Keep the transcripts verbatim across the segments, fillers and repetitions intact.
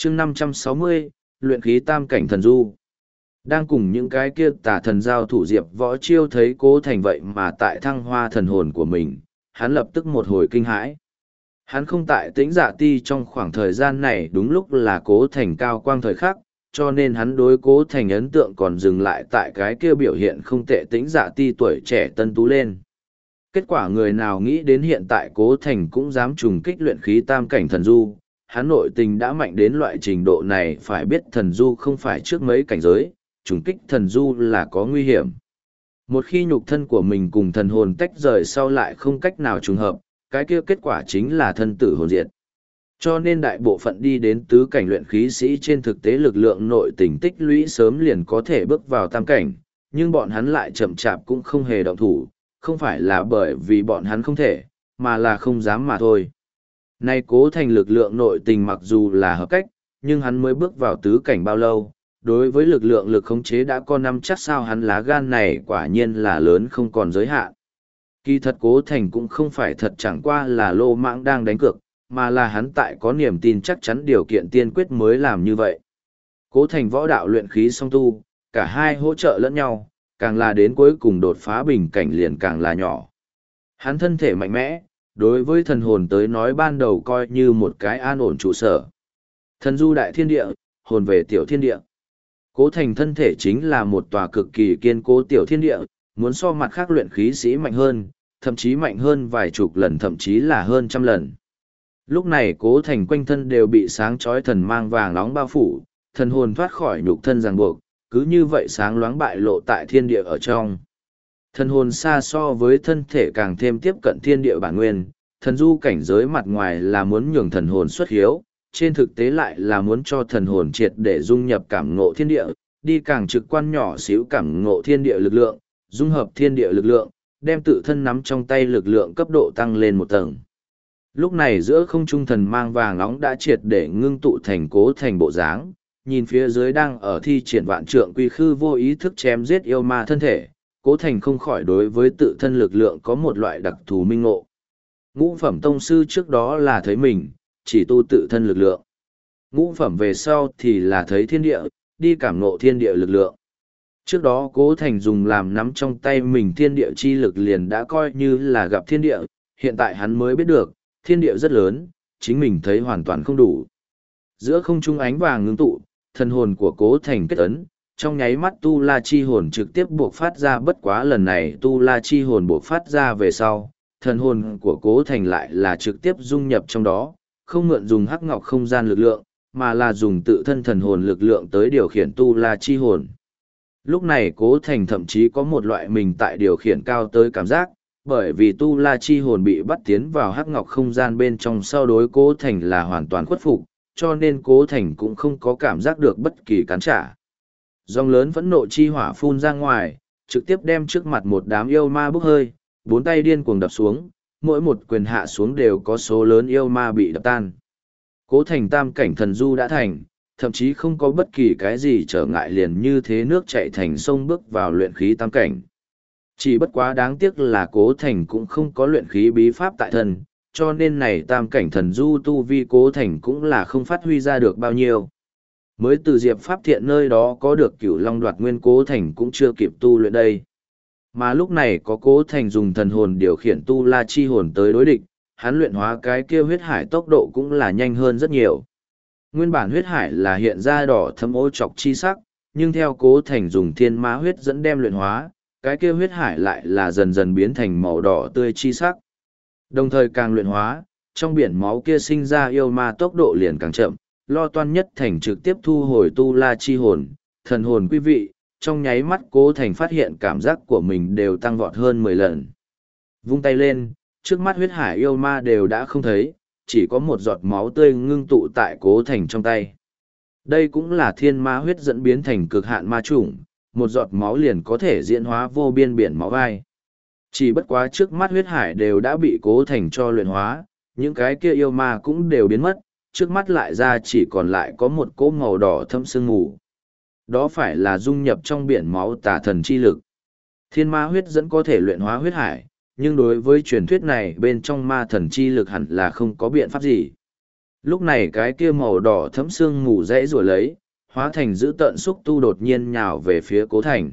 chương năm trăm sáu mươi, luyện khí tam cảnh thần du. Đang cùng những cái kia tà thần giao thủ Diệp Võ Chiêu thấy Cố Thành vậy mà tại thăng hoa thần hồn của mình, hắn lập tức một hồi kinh hãi. Hắn không tại Tĩnh Dạ Ti trong khoảng thời gian này đúng lúc là Cố Thành cao quang thời khắc, cho nên hắn đối Cố Thành ấn tượng còn dừng lại tại cái kia biểu hiện không tệ Tĩnh Dạ Ti tuổi trẻ tân tú lên. Kết quả người nào nghĩ đến hiện tại Cố Thành cũng dám trùng kích luyện khí tam cảnh thần du, hắn nội tình đã mạnh đến loại trình độ này, phải biết thần du không phải trước mấy cảnh giới, trùng kích thần du là có nguy hiểm. Một khi nhục thân của mình cùng thần hồn tách rời sau lại không cách nào trùng hợp, cái kia kết quả chính là thân tử hồn diệt. Cho nên đại bộ phận đi đến tứ cảnh luyện khí sĩ trên thực tế lực lượng nội tình tích lũy sớm liền có thể bước vào tam cảnh, nhưng bọn hắn lại chậm chạp cũng không hề động thủ, không phải là bởi vì bọn hắn không thể, mà là không dám mà thôi. Nay Cố Thành lực lượng nội tình mặc dù là hợp cách, nhưng hắn mới bước vào tứ cảnh bao lâu, đối với lực lượng lực khống chế đã có năm chắc sao hắn lá gan này quả nhiên là lớn không còn giới hạn. Kỳ thật Cố Thành cũng không phải thật chẳng qua là lô mãng đang đánh cược, mà là hắn tại có niềm tin chắc chắn điều kiện tiên quyết mới làm như vậy. Cố Thành võ đạo luyện khí song tu, cả hai hỗ trợ lẫn nhau, càng là đến cuối cùng đột phá bình cảnh liền càng là nhỏ. Hắn thân thể mạnh mẽ, đối với thần hồn tới nói ban đầu coi như một cái an ổn trụ sở. Thần du đại thiên địa, hồn về tiểu thiên địa. Cố Thành thân thể chính là một tòa cực kỳ kiên cố tiểu thiên địa, muốn so mặt khác luyện khí sĩ mạnh hơn, thậm chí mạnh hơn vài chục lần thậm chí là hơn trăm lần. Lúc này Cố Thành quanh thân đều bị sáng chói thần mang vàng nóng bao phủ, thần hồn thoát khỏi nhục thân ràng buộc, cứ như vậy sáng loáng bại lộ tại thiên địa ở trong. Thần hồn xa so với thân thể càng thêm tiếp cận thiên địa bản nguyên, thần du cảnh giới mặt ngoài là muốn nhường thần hồn xuất hiếu, trên thực tế lại là muốn cho thần hồn triệt để dung nhập cảm ngộ thiên địa, đi càng trực quan nhỏ xíu cảm ngộ thiên địa lực lượng, dung hợp thiên địa lực lượng, đem tự thân nắm trong tay lực lượng cấp độ tăng lên một tầng. Lúc này giữa không trung thần mang vàng nóng đã triệt để ngưng tụ thành Cố Thành bộ dáng, nhìn phía dưới đang ở thi triển vạn trượng quy khư vô ý thức chém giết yêu ma thân thể, Cố Thành không khỏi đối với tự thân lực lượng có một loại đặc thù minh ngộ. Ngũ phẩm tông sư trước đó là thấy mình, chỉ tu tự thân lực lượng. Ngũ phẩm về sau thì là thấy thiên địa, đi cảm ngộ thiên địa lực lượng. Trước đó Cố Thành dùng làm nắm trong tay mình thiên địa chi lực liền đã coi như là gặp thiên địa, hiện tại hắn mới biết được, thiên địa rất lớn, chính mình thấy hoàn toàn không đủ. Giữa không trung ánh vàng ngưng tụ, thần hồn của Cố Thành kết ấn, trong nháy mắt tu la chi hồn trực tiếp buộc phát ra, bất quá lần này tu la chi hồn buộc phát ra về sau, thần hồn của Cố Thành lại là trực tiếp dung nhập trong đó, không mượn dùng hắc ngọc không gian lực lượng, mà là dùng tự thân thần hồn lực lượng tới điều khiển tu la chi hồn. Lúc này Cố Thành thậm chí có một loại mình tại điều khiển cao tới cảm giác, bởi vì tu la chi hồn bị bắt tiến vào hắc ngọc không gian bên trong sau đối Cố Thành là hoàn toàn khuất phục, cho nên Cố Thành cũng không có cảm giác được bất kỳ cản trả. Dòng lớn phẫn nộ chi hỏa phun ra ngoài, trực tiếp đem trước mặt một đám yêu ma bốc hơi, bốn tay điên cuồng đập xuống, mỗi một quyền hạ xuống đều có số lớn yêu ma bị đập tan. Cố Thành tam cảnh thần du đã thành, thậm chí không có bất kỳ cái gì trở ngại liền như thế nước chảy thành sông bước vào luyện khí tam cảnh. Chỉ bất quá đáng tiếc là Cố Thành cũng không có luyện khí bí pháp tại thân, cho nên này tam cảnh thần du tu vi Cố Thành cũng là không phát huy ra được bao nhiêu. Mới từ Diệp Pháp Thiện nơi đó có được Cửu Long Đoạt Nguyên, Cố Thành cũng chưa kịp tu luyện đây. Mà lúc này có Cố Thành dùng thần hồn điều khiển tu la chi hồn tới đối địch, hắn luyện hóa cái kia huyết hải tốc độ cũng là nhanh hơn rất nhiều. Nguyên bản huyết hải là hiện ra đỏ thâm ô trọc chi sắc, nhưng theo Cố Thành dùng thiên ma huyết dẫn đem luyện hóa, cái kia huyết hải lại là dần dần biến thành màu đỏ tươi chi sắc. Đồng thời càng luyện hóa, trong biển máu kia sinh ra yêu ma tốc độ liền càng chậm, Lo Toan Nhất Thành trực tiếp thu hồi tu la chi hồn, thần hồn quý vị, trong nháy mắt Cố Thành phát hiện cảm giác của mình đều tăng vọt hơn mười lần. Vung tay lên, trước mắt huyết hải yêu ma đều đã không thấy, chỉ có một giọt máu tươi ngưng tụ tại Cố Thành trong tay. Đây cũng là thiên ma huyết dẫn biến thành cực hạn ma chủng, một giọt máu liền có thể diễn hóa vô biên biển máu vai. Chỉ bất quá trước mắt huyết hải đều đã bị Cố Thành cho luyện hóa, những cái kia yêu ma cũng đều biến mất, trước mắt lại ra chỉ còn lại có một cỗ màu đỏ thâm sương mù. Đó phải là dung nhập trong biển máu tà thần chi lực. Thiên ma huyết dẫn có thể luyện hóa huyết hải, nhưng đối với truyền thuyết này bên trong ma thần chi lực hẳn là không có biện pháp gì. Lúc này cái kia màu đỏ thấm sương mù rẽ rồi lấy, hóa thành dữ tợn xúc tu đột nhiên nhào về phía cố thành.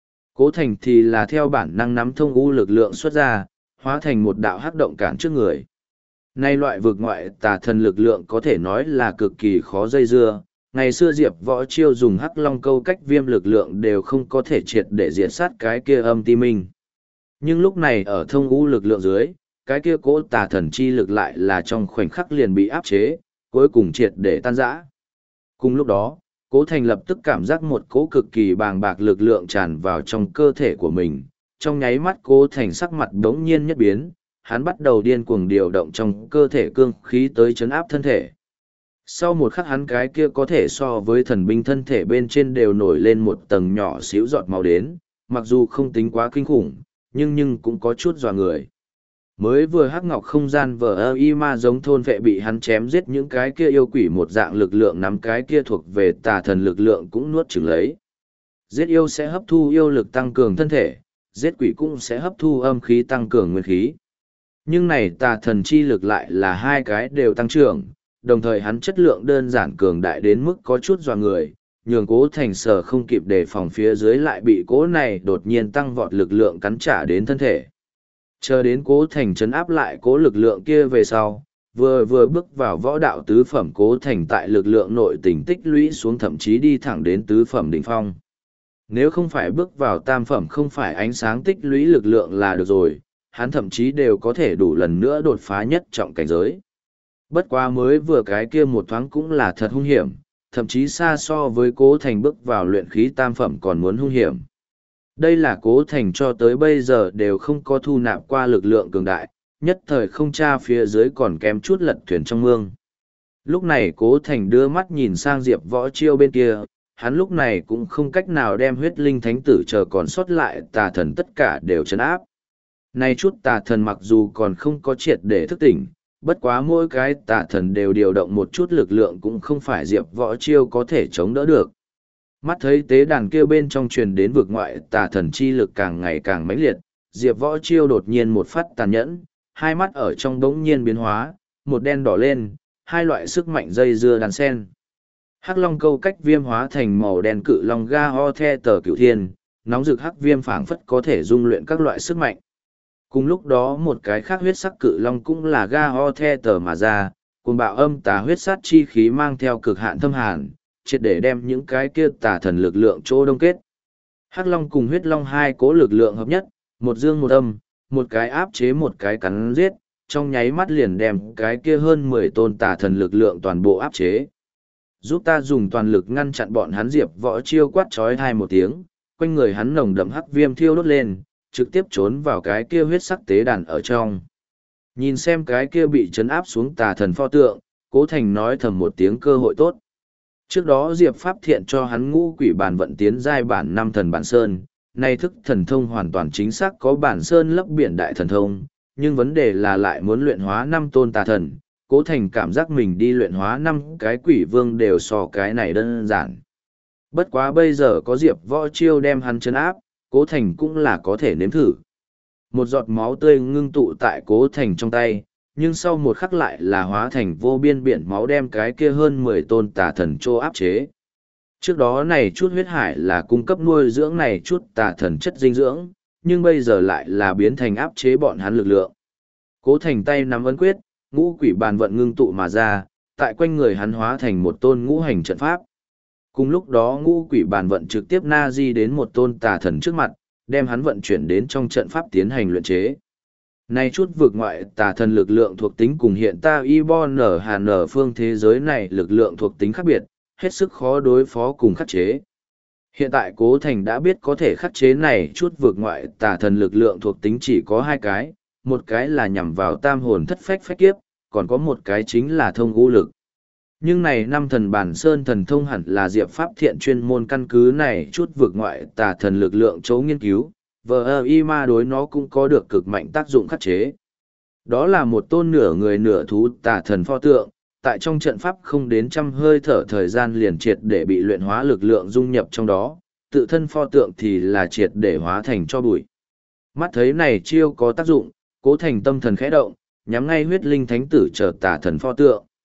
Cố thành thì là theo bản năng nắm thông u lực lượng xuất ra, hóa thành một đạo hắc động cản trước người. Nay loại vực ngoại tà thần lực lượng có thể nói là cực kỳ khó dây dưa. Ngày xưa Diệp Võ Chiêu dùng hắc long câu cách viêm lực lượng đều không có thể triệt để diệt sát cái kia âm ti minh. Nhưng lúc này ở thông u lực lượng dưới, cái kia cỗ tà thần chi lực lại là trong khoảnh khắc liền bị áp chế, cuối cùng triệt để tan rã. Cùng lúc đó, Cố Thành lập tức cảm giác một cỗ cực kỳ bàng bạc lực lượng tràn vào trong cơ thể của mình. Trong nháy mắt Cố Thành sắc mặt đống nhiên nhất biến, hắn bắt đầu điên cuồng điều động trong cơ thể cương khí tới chấn áp thân thể. Sau một khắc hắn cái kia có thể so với thần binh thân thể bên trên đều nổi lên một tầng nhỏ xíu giọt máu đến, mặc dù không tính quá kinh khủng, nhưng nhưng cũng có chút dọa người. Mới vừa hắc ngọc không gian vờ ơ y ma giống thôn vệ bị hắn chém giết những cái kia yêu quỷ một dạng lực lượng nắm cái kia thuộc về tà thần lực lượng cũng nuốt chửng lấy. Giết yêu sẽ hấp thu yêu lực tăng cường thân thể, giết quỷ cũng sẽ hấp thu âm khí tăng cường nguyên khí. Nhưng này tà thần chi lực lại là hai cái đều tăng trưởng, đồng thời hắn chất lượng đơn giản cường đại đến mức có chút dọa người, nhường Cố Thành sở không kịp đề phòng phía dưới lại bị cố này đột nhiên tăng vọt lực lượng cắn trả đến thân thể. Chờ đến Cố Thành trấn áp lại cố lực lượng kia về sau, vừa vừa bước vào võ đạo tứ phẩm Cố Thành tại lực lượng nội tình tích lũy xuống thậm chí đi thẳng đến tứ phẩm đỉnh phong. Nếu không phải bước vào tam phẩm không phải ánh sáng tích lũy lực lượng là được rồi, hắn thậm chí đều có thể đủ lần nữa đột phá nhất trọng cảnh giới. Bất quá mới vừa cái kia một thoáng cũng là thật hung hiểm, thậm chí xa so với Cố Thành bước vào luyện khí tam phẩm còn muốn hung hiểm. Đây là Cố Thành cho tới bây giờ đều không có thu nạp qua lực lượng cường đại, nhất thời không tra phía dưới còn kém chút lật thuyền trong mương. Lúc này Cố Thành đưa mắt nhìn sang Diệp Võ Chiêu bên kia, hắn lúc này cũng không cách nào đem huyết linh thánh tử chờ còn sót lại tà thần tất cả đều trấn áp. Này chút tà thần mặc dù còn không có triệt để thức tỉnh, bất quá mỗi cái tà thần đều điều động một chút lực lượng cũng không phải Diệp Võ Chiêu có thể chống đỡ được. Mắt thấy tế đàn kia bên trong truyền đến vực ngoại tà thần chi lực càng ngày càng mãnh liệt, Diệp Võ Chiêu đột nhiên một phát tàn nhẫn, hai mắt ở trong đống nhiên biến hóa, một đen đỏ lên, hai loại sức mạnh dây dưa đàn sen. Hắc long câu cách viêm hóa thành màu đen cự long ga ho the tờ cửu thiên, nóng rực hắc viêm phảng phất có thể dung luyện các loại sức mạnh. Cùng lúc đó một cái khác huyết sắc cự long cũng là ga ho the tờ mà ra, cùng bạo âm tà huyết sát chi khí mang theo cực hạn thâm hàn, triệt để đem những cái kia tà thần lực lượng chỗ đông kết. Hắc long cùng huyết long hai cố lực lượng hợp nhất, một dương một âm, một cái áp chế một cái cắn giết, trong nháy mắt liền đem cái kia hơn mười tôn tà thần lực lượng toàn bộ áp chế. Giúp ta dùng toàn lực ngăn chặn bọn hắn. Diệp Võ Chiêu quát trói hai một tiếng, quanh người hắn nồng đậm hắc viêm thiêu đốt lên, trực tiếp trốn vào cái kia huyết sắc tế đàn ở trong. Nhìn xem cái kia bị trấn áp xuống tà thần pho tượng, Cố Thành nói thầm một tiếng cơ hội tốt. Trước đó Diệp Pháp Thiện cho hắn ngũ quỷ bản vận tiến giai bản năm thần bản sơn, nay thức thần thông hoàn toàn chính xác có bản sơn lấp biển đại thần thông, nhưng vấn đề là lại muốn luyện hóa năm tôn tà thần. Cố Thành cảm giác mình đi luyện hóa năm cái quỷ vương đều so cái này đơn giản. Bất quá bây giờ có Diệp Võ Chiêu đem hắn trấn áp, Cố Thành cũng là có thể nếm thử. Một giọt máu tươi ngưng tụ tại Cố Thành trong tay, nhưng sau một khắc lại là hóa thành vô biên biển máu đem cái kia hơn mười tôn tà thần trô áp chế. Trước đó này chút huyết hải là cung cấp nuôi dưỡng này chút tà thần chất dinh dưỡng, nhưng bây giờ lại là biến thành áp chế bọn hắn lực lượng. Cố Thành tay nắm ấn quyết, ngũ quỷ bàn vận ngưng tụ mà ra, tại quanh người hắn hóa thành một tôn ngũ hành trận pháp. Cùng lúc đó ngũ quỷ bàn vận trực tiếp na di đến một tôn tà thần trước mặt, đem hắn vận chuyển đến trong trận pháp tiến hành luyện chế. Nay chút vượt ngoại tà thần lực lượng thuộc tính cùng hiện ta y bo nở hà nở phương thế giới này lực lượng thuộc tính khác biệt, hết sức khó đối phó cùng khắc chế. Hiện tại Cố Thành đã biết có thể khắc chế này chút vượt ngoại tà thần lực lượng thuộc tính chỉ có hai cái, một cái là nhằm vào tam hồn thất phách phách kiếp, còn có một cái chính là thông ngũ lực. Nhưng này năm thần bản sơn thần thông hẳn là Diệp Pháp Thiện chuyên môn căn cứ này chút vượt ngoại tà thần lực lượng chấu nghiên cứu, vờ y ma đối nó cũng có được cực mạnh tác dụng khắc chế. Đó là một tôn nửa người nửa thú tà thần pho tượng, tại trong trận pháp không đến trăm hơi thở thời gian liền triệt để bị luyện hóa lực lượng dung nhập trong đó, tự thân pho tượng thì là triệt để hóa thành cho bụi. Mắt thấy này chiêu có tác dụng, Cố Thành tâm thần khẽ động, nhắm ngay huyết linh thánh tử chờ tà thần pho tượng.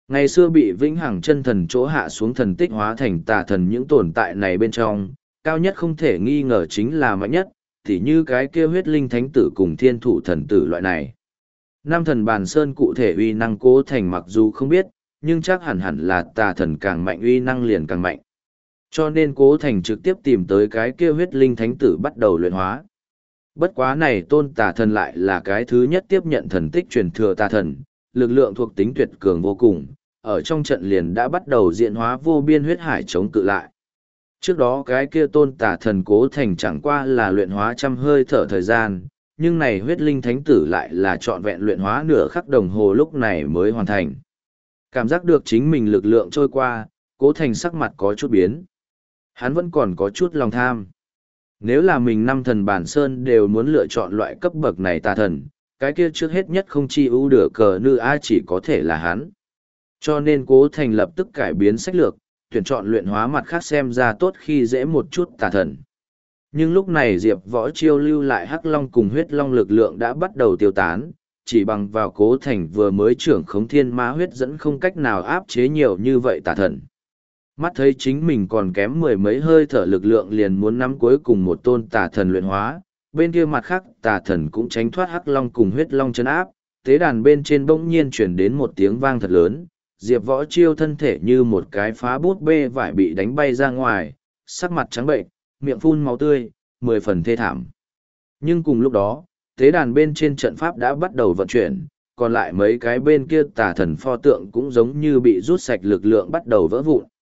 Ngày xưa bị vĩnh hằng chân thần chỗ hạ xuống thần tích hóa thành tà thần những tồn tại này bên trong, cao nhất không thể nghi ngờ chính là mạnh nhất, thì như cái kia huyết linh thánh tử cùng thiên thủ thần tử loại này. Nam thần bàn sơn cụ thể uy năng Cố Thành mặc dù không biết, nhưng chắc hẳn hẳn là tà thần càng mạnh uy năng liền càng mạnh. Cho nên Cố Thành trực tiếp tìm tới cái kia huyết linh thánh tử bắt đầu luyện hóa. Bất quá này tôn tà thần lại là cái thứ nhất tiếp nhận thần tích truyền thừa tà thần, lực lượng thuộc tính tuyệt cường vô cùng, ở trong trận liền đã bắt đầu diễn hóa vô biên huyết hải chống cự lại. Trước đó cái kia tôn tà thần Cố Thành chẳng qua là luyện hóa trăm hơi thở thời gian, nhưng này huyết linh thánh tử lại là trọn vẹn luyện hóa nửa khắc đồng hồ lúc này mới hoàn thành. Cảm giác được chính mình lực lượng trôi qua, Cố Thành sắc mặt có chút biến. Hắn vẫn còn có chút lòng tham. Nếu là mình năm thần bản sơn đều muốn lựa chọn loại cấp bậc này tà thần, cái kia trước hết nhất không chi ưu được cờ nữ ai chỉ có thể là hắn. Cho nên Cố Thành lập tức cải biến sách lược, tuyển chọn luyện hóa mặt khác xem ra tốt khi dễ một chút tà thần. Nhưng lúc này Diệp Võ Chiêu lưu lại Hắc Long cùng huyết long lực lượng đã bắt đầu tiêu tán, chỉ bằng vào Cố Thành vừa mới trưởng khống thiên ma huyết dẫn không cách nào áp chế nhiều như vậy tà thần. Mắt thấy chính mình còn kém mười mấy hơi thở lực lượng liền muốn nắm cuối cùng một tôn tà thần luyện hóa, bên kia mặt khác tà thần cũng tránh thoát Hắc Long cùng huyết long chân áp, tế đàn bên trên bỗng nhiên chuyển đến một tiếng vang thật lớn, Diệp Võ Chiêu thân thể như một cái phá bút bê vải bị đánh bay ra ngoài, sắc mặt trắng bệnh, miệng phun máu tươi, mười phần thê thảm. Nhưng cùng lúc đó, tế đàn bên trên trận pháp đã bắt đầu vận chuyển, còn lại mấy cái bên kia tà thần pho tượng cũng giống như bị rút sạch lực lượng bắt đầu vỡ vụn.